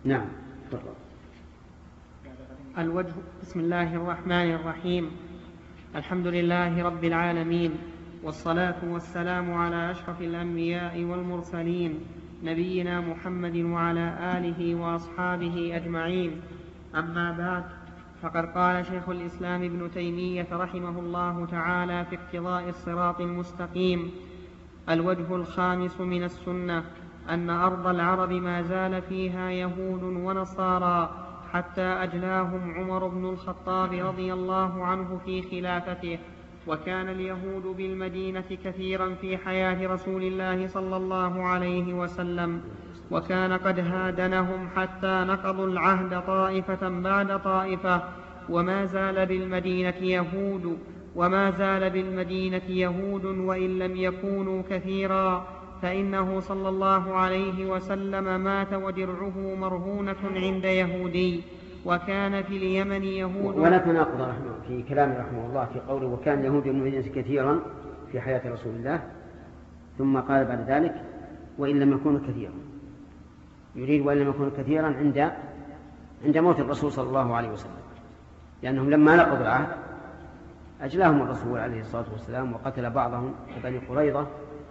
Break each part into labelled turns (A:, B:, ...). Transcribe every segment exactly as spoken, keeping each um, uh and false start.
A: نعم. تفضل.
B: الوجه. بسم الله الرحمن الرحيم. الحمد لله رب العالمين، والصلاة والسلام على أشرف الأنبياء والمرسلين، نبينا محمد وعلى آله وأصحابه أجمعين. أما بعد، فقد قال شيخ الإسلام ابن تيمية رحمه الله تعالى في اقتضاء الصراط المستقيم: الوجه الخامس من السنة أن أرض العرب ما زال فيها يهود ونصارى حتى أجلاهم عمر بن الخطاب رضي الله عنه في خلافته، وكان اليهود بالمدينة كثيرا في حياة رسول الله صلى الله عليه وسلم، وكان قد هادنهم حتى نقضوا العهد طائفة بعد طائفة، وما زال بالمدينة يهود وما زال بالمدينة يهود وإن لم يكونوا كثيرا، فإنه صلى الله عليه وسلم مات ودرعه مرهونة عند يهودي، وكان في اليمن يهود.
A: ولا تناقض رحمه في كلام رحمه الله في قوله وكان يهود بالمدينة كثيرا في حياة رسول الله، ثم قال بعد ذلك وإن لم يكونوا كثيرا، يريد وإن لم يكونوا كثيرا عند عند موت الرسول صلى الله عليه وسلم، لأنهم لما نقضوا العهد أجلاهم الرسول عليه الصلاة والسلام وقتل بعضهم كبني قريظة،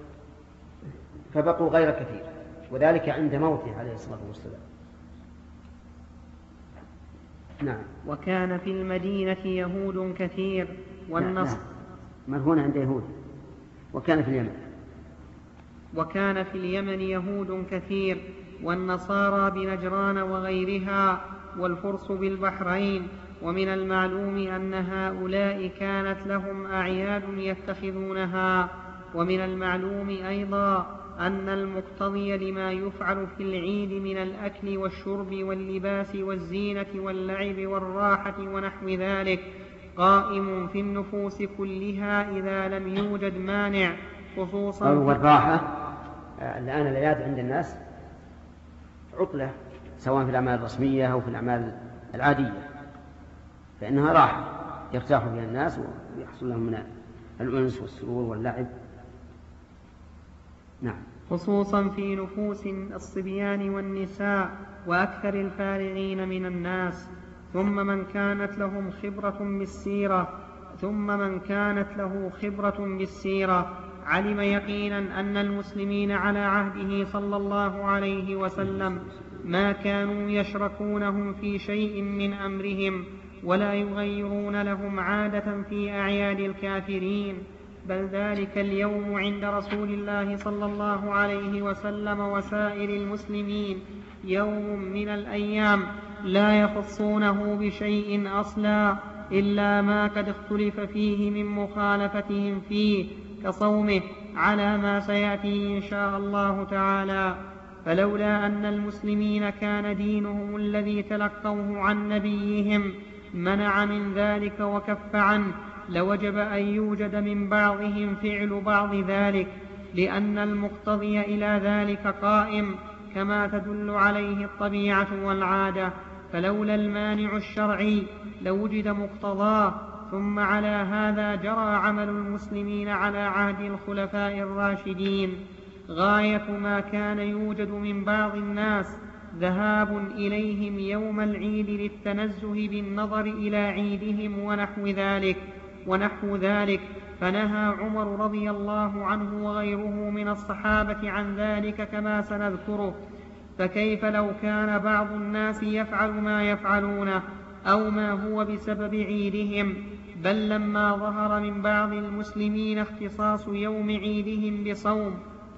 A: فبقوا غير كثير، وذلك عند موته عليه الصلاة والسلام. نعم.
B: وكان في المدينة يهود كثير والنصر
A: مرهون عند يهود. وكان في اليمن
B: وكان في اليمن يهود كثير والنصارى بنجران وغيرها والفرس بالبحرين، ومن المعلوم أن هؤلاء كانت لهم أعياد يتخذونها، ومن المعلوم أيضا أن المقتضي لما يفعل في العيد من الأكل والشرب واللباس والزينة واللعب والراحة ونحو ذلك قائم في النفوس كلها إذا لم يوجد مانع، خصوصا
A: والراحة الآن العياد عند الناس عطلة، سواء في الأعمال الرسمية أو في الأعمال العادية، فإنها راحة يرتاح فيها الناس ويحصل لهم من الأنس والسرور واللعب. نعم.
B: خصوصا في نفوس الصبيان والنساء وأكثر الفارغين من الناس، ثم من كانت لهم خبرة بالسيرة ثم من كانت له خبرة بالسيرة علم يقينا أن المسلمين على عهده صلى الله عليه وسلم ما كانوا يشركونهم في شيء من أمرهم ولا يغيرون لهم عادة في أعياد الكافرين، بل ذلك اليوم عند رسول الله صلى الله عليه وسلم وسائر المسلمين يوم من الأيام لا يخصونه بشيء أصلا إلا ما قد اختلف فيه من مخالفتهم فيه كصومه على ما سيأتي إن شاء الله تعالى. فلولا أن المسلمين كان دينهم الذي تلقوه عن نبيهم منع من ذلك وكف عنه، لوجب أن يوجد من بعضهم فعل بعض ذلك، لأن المقتضي إلى ذلك قائم كما تدل عليه الطبيعة والعادة، فلولا المانع الشرعي لوجد مقتضاه. ثم على هذا جرى عمل المسلمين على عهد الخلفاء الراشدين، غاية ما كان يوجد من بعض الناس ذهاب إليهم يوم العيد للتنزه بالنظر إلى عيدهم ونحو ذلك ونحو ذلك فنهى عمر رضي الله عنه وغيره من الصحابة عن ذلك كما سنذكره. فكيف لو كان بعض الناس يفعل ما يفعلونه أو ما هو بسبب عيدهم؟ بل لما ظهر من بعض المسلمين اختصاص يوم عيدهم بصوم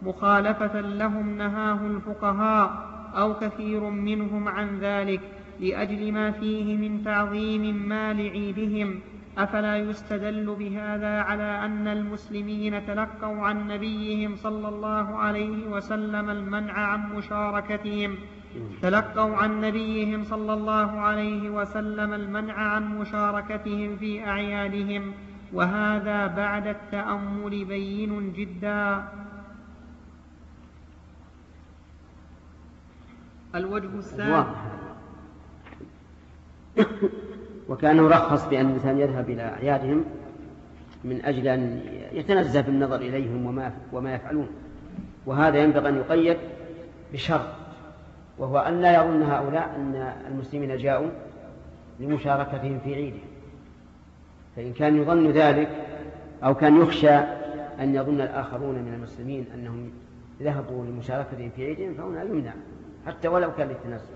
B: مخالفة لهم نهاه الفقهاء أو كثير منهم عن ذلك لأجل ما فيه من تعظيم ما لعيدهم. أفلا يستدل بهذا على أن المسلمين تلقوا عن نبيهم صلى الله عليه وسلم المنع عن مشاركتهم تلقوا عن نبيهم صلى الله عليه وسلم المنع عن مشاركتهم في أعيادهم، وهذا بعد التأمل بين جدا. الوجه الثاني
A: وكان رخص بأن الإنسان يذهب إلى أعيادهم من أجل أن يتنزه بالنظر إليهم وما, وما يفعلون، وهذا ينبغي أن يقيد بشرط وهو أن لا يظن هؤلاء أن المسلمين جاءوا لمشاركتهم في عيده، فإن كان يظن ذلك أو كان يخشى أن يظن الآخرون من المسلمين أنهم ذهبوا لمشاركتهم في عيدهم فهنا يمنع حتى ولو كان للتنزل.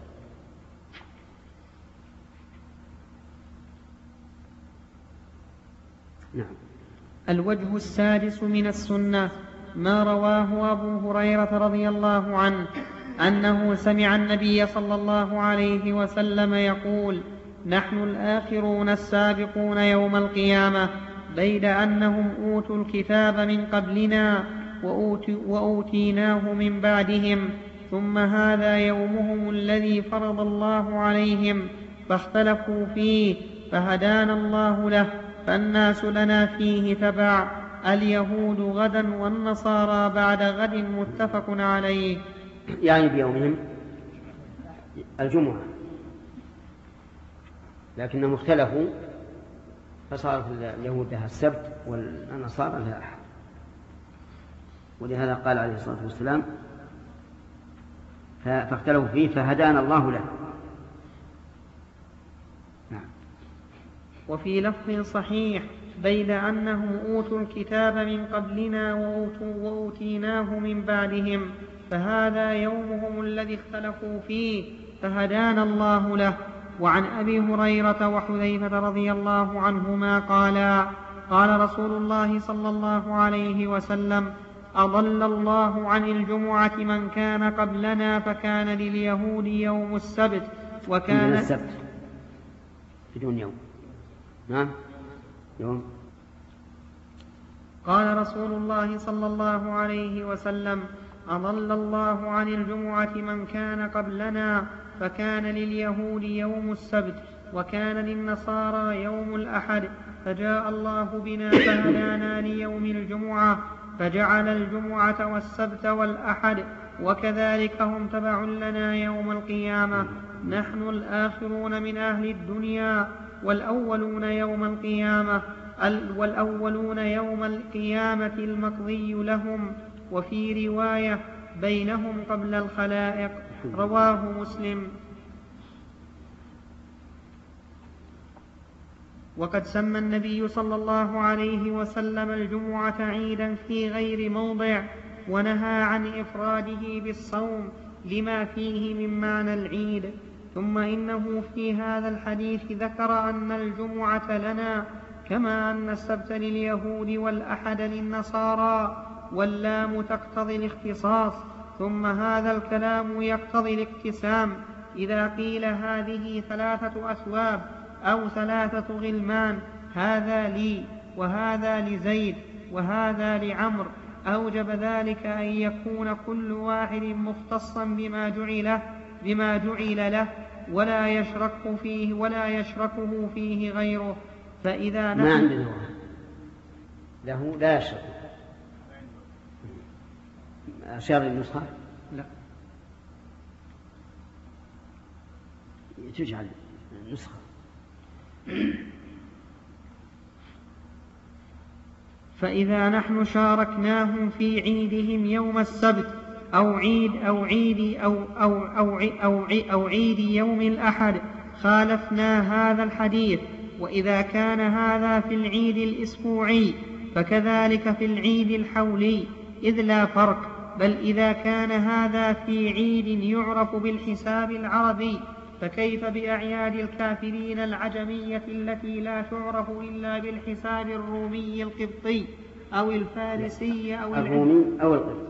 A: نعم.
B: الوجه السادس من السنة ما رواه أبو هريرة رضي الله عنه أنه سمع النبي صلى الله عليه وسلم يقول: نحن الآخرون السابقون يوم القيامة بيد أنهم أوتوا الكتاب من قبلنا وأوتيناه من بعدهم، ثم هذا يومهم الذي فرض الله عليهم فاختلفوا فيه فهدانا الله له، فالناس لنا فيه تبع، اليهود غدا والنصارى بعد غد، متفق عليه.
A: يعني بيومهم الجمعة، لكنهم اختلفوا فصارت اليهود لها السبت والنصارى لها أحد، ولهذا قال عليه الصلاة والسلام فاختلفوا فيه فهدانا الله له. نعم.
B: وفي لفظ صحيح بيد أنهم أوتوا الكتاب من قبلنا وأوتيناه من بعدهم، فهذا يومهم الذي اختلفوا فيه فهدانا الله له. وعن أبي هريرة وحذيفة رضي الله عنهما قالا: قال رسول الله صلى الله عليه وسلم: أضل الله عن الجمعة من كان قبلنا فكان لليهود يوم السبت وكان
A: السبت بدون يوم. نعم يوم.
B: قال رسول الله صلى الله عليه وسلم: أضل الله عن الجمعة من كان قبلنا فكان لليهود يوم السبت وكان للنصارى يوم الأحد، فجاء الله بنا فهدانا ليوم الجمعة فجعل الجمعة والسبت والأحد، وكذلك هم تبع لنا يوم القيامة. نحن الآخرون من أهل الدنيا والأولون يوم القيامة والأولون يوم القيامة المقضي لهم. وفي رواية: بينهم قبل الخلائق. رواه مسلم. وقد سمى النبي صلى الله عليه وسلم الجمعة عيدا في غير موضع، ونهى عن إفراده بالصوم لما فيه من معنى العيد. ثم إنه في هذا الحديث ذكر أن الجمعة لنا كما أن السبت لليهود والأحد للنصارى، واللام تقتضي الاختصاص، ثم هذا الكلام يقتضي الاقتسام. إذا قيل هذه ثلاثة أثواب أو ثلاثة غلمان، هذا لي وهذا لزيد وهذا لعمر، أوجب ذلك أن يكون كل واحد مختصا بما جعل بما جعل له ولا يشرك فيه ولا يشركه فيه غيره. فإذا
A: ما عندنا له لا يشرك. أشار النسخة
B: لا
A: تجعل النسخة.
B: فإذا نحن شاركناهم في عيدهم يوم السبت أو عيد أو عيد أو أو أو أو, أو عيد يوم الأحد خالفنا هذا الحديث. وإذا كان هذا في العيد الأسبوعي فكذلك في العيد الحولي، إذ لا فرق. بل إذا كان هذا في عيد يعرف بالحساب العربي فكيف بأعياد الكافرين العجمية التي لا تعرف إلا بالحساب الرومي القبطي أو الفارسي أو
A: الرومي أو القبطي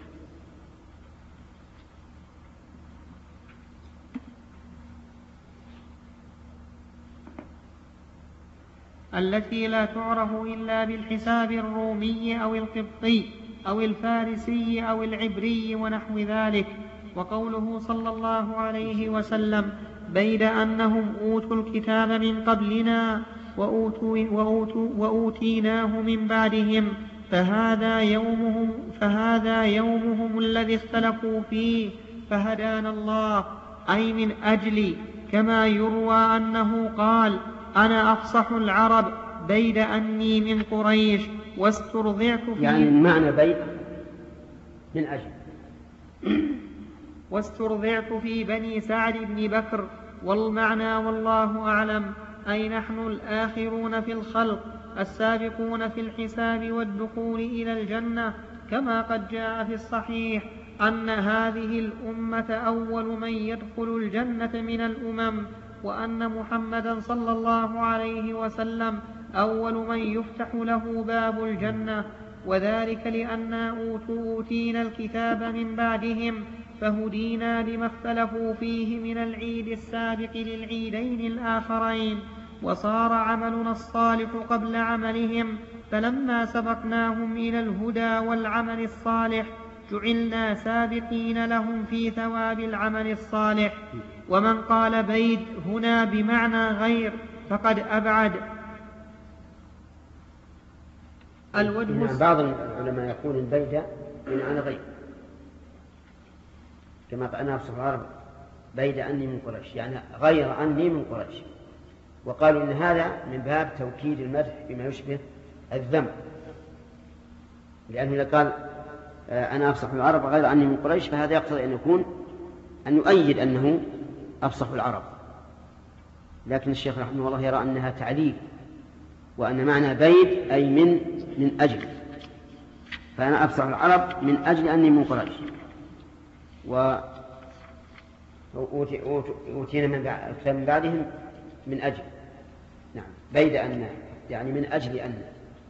B: التي لا تعرف إلا بالحساب الرومي أو القبطي أو الفارسي أو العبري ونحو ذلك. وقوله صلى الله عليه وسلم: بيد أنهم أوتوا الكتاب من قبلنا وأوتوا وأوتوا وأوتيناه من بعدهم، فهذا يومهم, فهذا يومهم الذي اختلفوا فيه فهدانا الله، أي من أجل كما يروى أنه قال: أنا أفصح العرب بيد أني من قريش واسترضعت فيه.
A: يعني المعنى بيد من أجل
B: واسترضعت في بني سعد بن بكر. والمعنى والله أعلم أي نحن الآخرون في الخلق السابقون في الحساب والدخول إلى الجنة، كما قد جاء في الصحيح أن هذه الأمة أول من يدخل الجنة من الأمم، وأن محمدا صلى الله عليه وسلم أول من يفتح له باب الجنة، وذلك لأننا أوتينا الكتاب من بعدهم فهدينا لما اختلفوا فيه من العيد السابق للعيدين الآخرين، وصار عملنا الصالح قبل عملهم، فلما سبقناهم إلى الهدى والعمل الصالح جعلنا سابقين لهم في ثواب العمل الصالح. ومن قال بيد هنا بمعنى غير فقد أبعد.
A: الوجه بعض العلماء يقول البيد بمعنى غير، كما قال أنا أفصح العرب بيد أني من قريش، يعني غير أني من قريش. وقالوا إن هذا من باب توكيد المدح بما يشبه الذم، لأنه إذا قال أنا أفصح العرب غير أني من قريش فهذا يقتضي أن يكون أن يؤيد أنه أفصح العرب. لكن الشيخ رحمه الله يرى أنها تعليل، وأن معنى بيد أي من من أجل، فأنا أفصح العرب من أجل أني من قريش. وأوتينا من بعدهم من أجل، نعم بيد أن يعني من أجل أن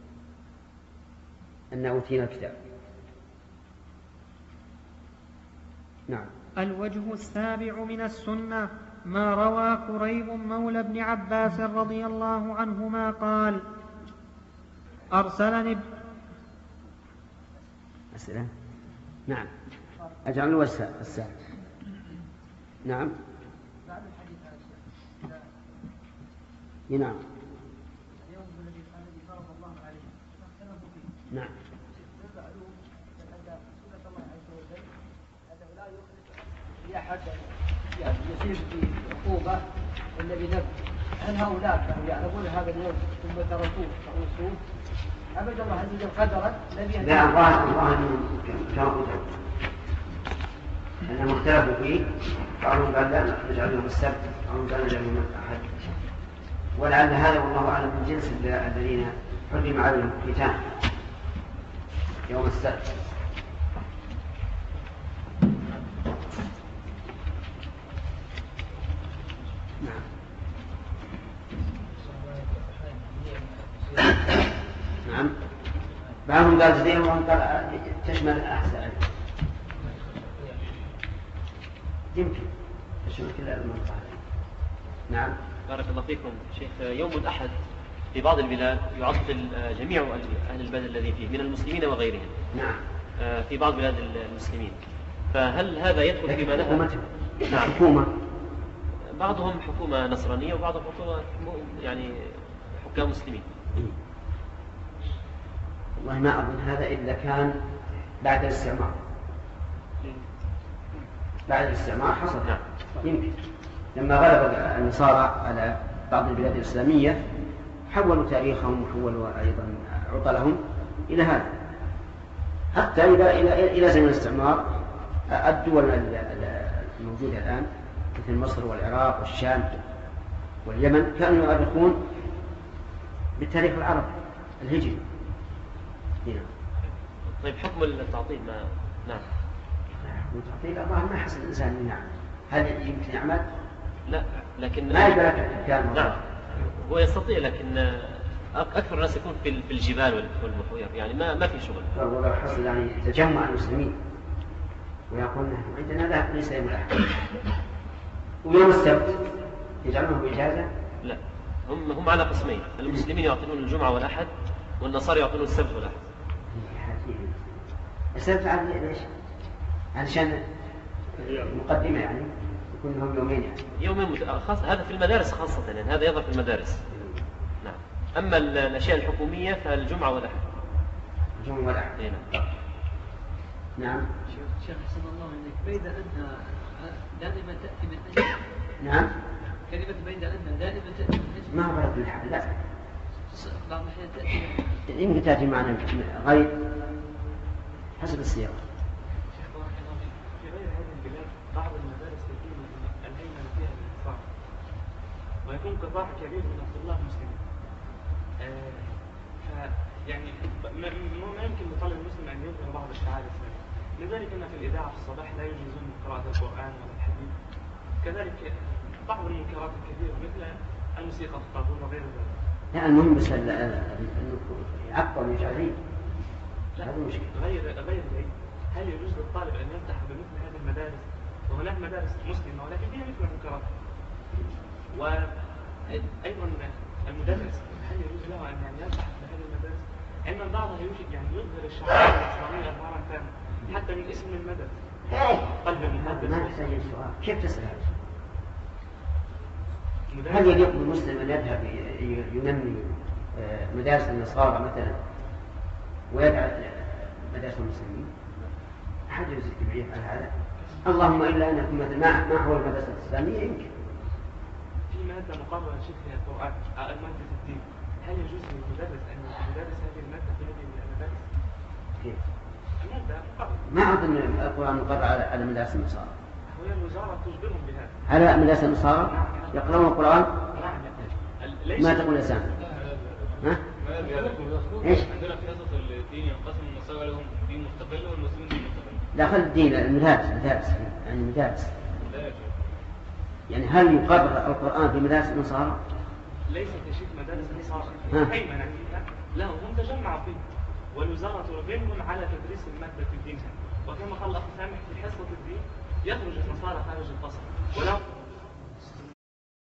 A: أن أوتينا الكتاب. نعم.
B: الوجه السابع من السنة ما روى قريب مولى ابن عباس رضي الله عنهما قال أرسلني
A: أسئلة. نعم أجعل له السابع. نعم نعم نعم
C: أحد يعني يصير في عقوبة الذي نبت، هل هؤلاء كانوا يعلمون هذا اليوم ثم تركوه فأوصوه؟ أبدا الله عز وجل قدرا الذي
A: لا الله الله كانوا أنهم اختلفوا فيه، بعضهم قال لا نجعل لهم السبت، بعضهم قال نجعل لهم الأحد، ولعل هذا والله أعلم من جنس الذين حرم عليهم الختان يوم السبت. نعم بعضهم قال جديد وهم قال تشمل الأحساء، يمكن تشمل كل المنطقة. نعم
D: بارك الله فيكم شيخ. يوم الأحد في بعض البلاد يعطل جميع أهل البلد الذين فيه من المسلمين وغيرهم.
A: نعم
D: في بعض بلاد المسلمين، فهل هذا يدخل فيما نهى؟
A: نعم حكومة،
D: بعضهم حكومة نصرانية وبعضهم حكومة يعني حكام مسلمين.
A: والله ما أظن هذا إلا كان بعد الاستعمار، بعد الاستعمار حصل.
D: نعم.
A: يمكن لما غلب النصارى على بعض البلاد الإسلامية حولوا تاريخهم وحولوا أيضا عطلهم إلى هذا، حتى إلى إلى إلى زمن الاستعمار الدول الموجودة الآن مثل مصر والعراق والشام واليمن كانوا يؤرخون بالتاريخ العربي الهجري.
D: طيب حكم التعطيل ما نعم
A: التعطيل الله ما حصل الإنسان نعم هل يمكن يعمل؟
D: لا لكن
A: ما يقدر الحكام.
D: نعم هو يستطيع، لكن أكثر الناس يكون في الجبال والبحور، يعني ما ما في شغل.
A: ولو حصل يعني تجمع المسلمين ويقول نحن عندنا لا ليس يوم الأحد ويوم السبت يجعلونه إجازة؟
D: لا هم هم على قسمين، المسلمين يعطون الجمعة والأحد والنصارى يعطون السبت والأحد.
A: السبت عاد ليش؟ علشان مقدمة يعني يكون لهم يومين يعني.
D: يومين خاص، هذا في المدارس خاصة يعني، هذا يظهر في المدارس. نعم. أما الأشياء الحكومية فالجمعة والأحد.
A: الجمعة والأحد.
D: نعم.
A: نعم.
C: شيخ حسن الله عليك، بيد أنها دائما تأتي من أجل.
A: نعم.
C: كلمة بيد أنها دائما تأتي من أجل.
A: ما هو غلط بالحال لا.
C: بعض الأحيان تأتي.
A: يمكن تأتي معنا غير حسب السياق.
E: في غير هذه البلاد ويكون قطاع كبير من الطلاب المسلمين. آه يعني ما يمكن لطالب المسلم أن يظهر بعض الشعائر الإسلامية، لذلك أن في الإذاعة في الصباح لا يجوزون قراءة القرآن ولا الحديث، كذلك بعض المنكرات الكثيرة مثل الموسيقى في الطابور وغير ذلك.
A: لا المهم بس يعقل يشعرين.
E: هذا مشكلة. غير غير العيد، هل يجوز للطالب أن يفتح بمثل هذه المدارس؟ وهناك مدارس مسلمة ولكن فيها مثل المنكرات. وأيضا المدرس هل يجوز له أن يعني يفتح بهذه المدارس؟ أن البعض يوجد يعني يظهر الشعائر الإسلامية إظهارا تاما حتى من اسم المدرسة. قلب المدرس.
A: ما تحتاج سؤال، كيف تسأل هذا؟ هل يليق بالمسلم أن يذهب ينمي مدارس النصارى مثلا ويدعى مدارس المسلمين؟ أحد يزيد بعيد عن هذا؟ اللهم إلا أن يكون مثل ما ما هو المدرسة الإسلامية يمكن.
E: في مادة مقررة شيء فيها القرآن، مادة الدين، هل يجوز للمدرس أن يدرس هذه المادة في هذه المدارس؟
A: كيف؟
E: المادة مقررة.
A: ما أظن القرآن مقرر على مدارس النصارى.
E: هي الوزارة تجبرهم بهذا.
A: على مدارس النصارى يقرؤون القرآن؟ ما تقول يا سامي؟ ها؟ ايش؟
F: عندنا في حصة الدين ينقسم النصارى لهم دين مستقل والمسلمين دين مستقل.
A: لا خل الدين المدارس المدارس يعني المدارس. يعني هل يقرر القرآن في مدارس النصارى؟
E: ليس كشيء مدارس النصارى. أيمن فيها لا هم تجمعوا فيه والوزارة ترغمهم على تدريس المادة في الدين. وكما قال الأخ سامح في حصة الدين يخرج النصارى خارج الفصل ولو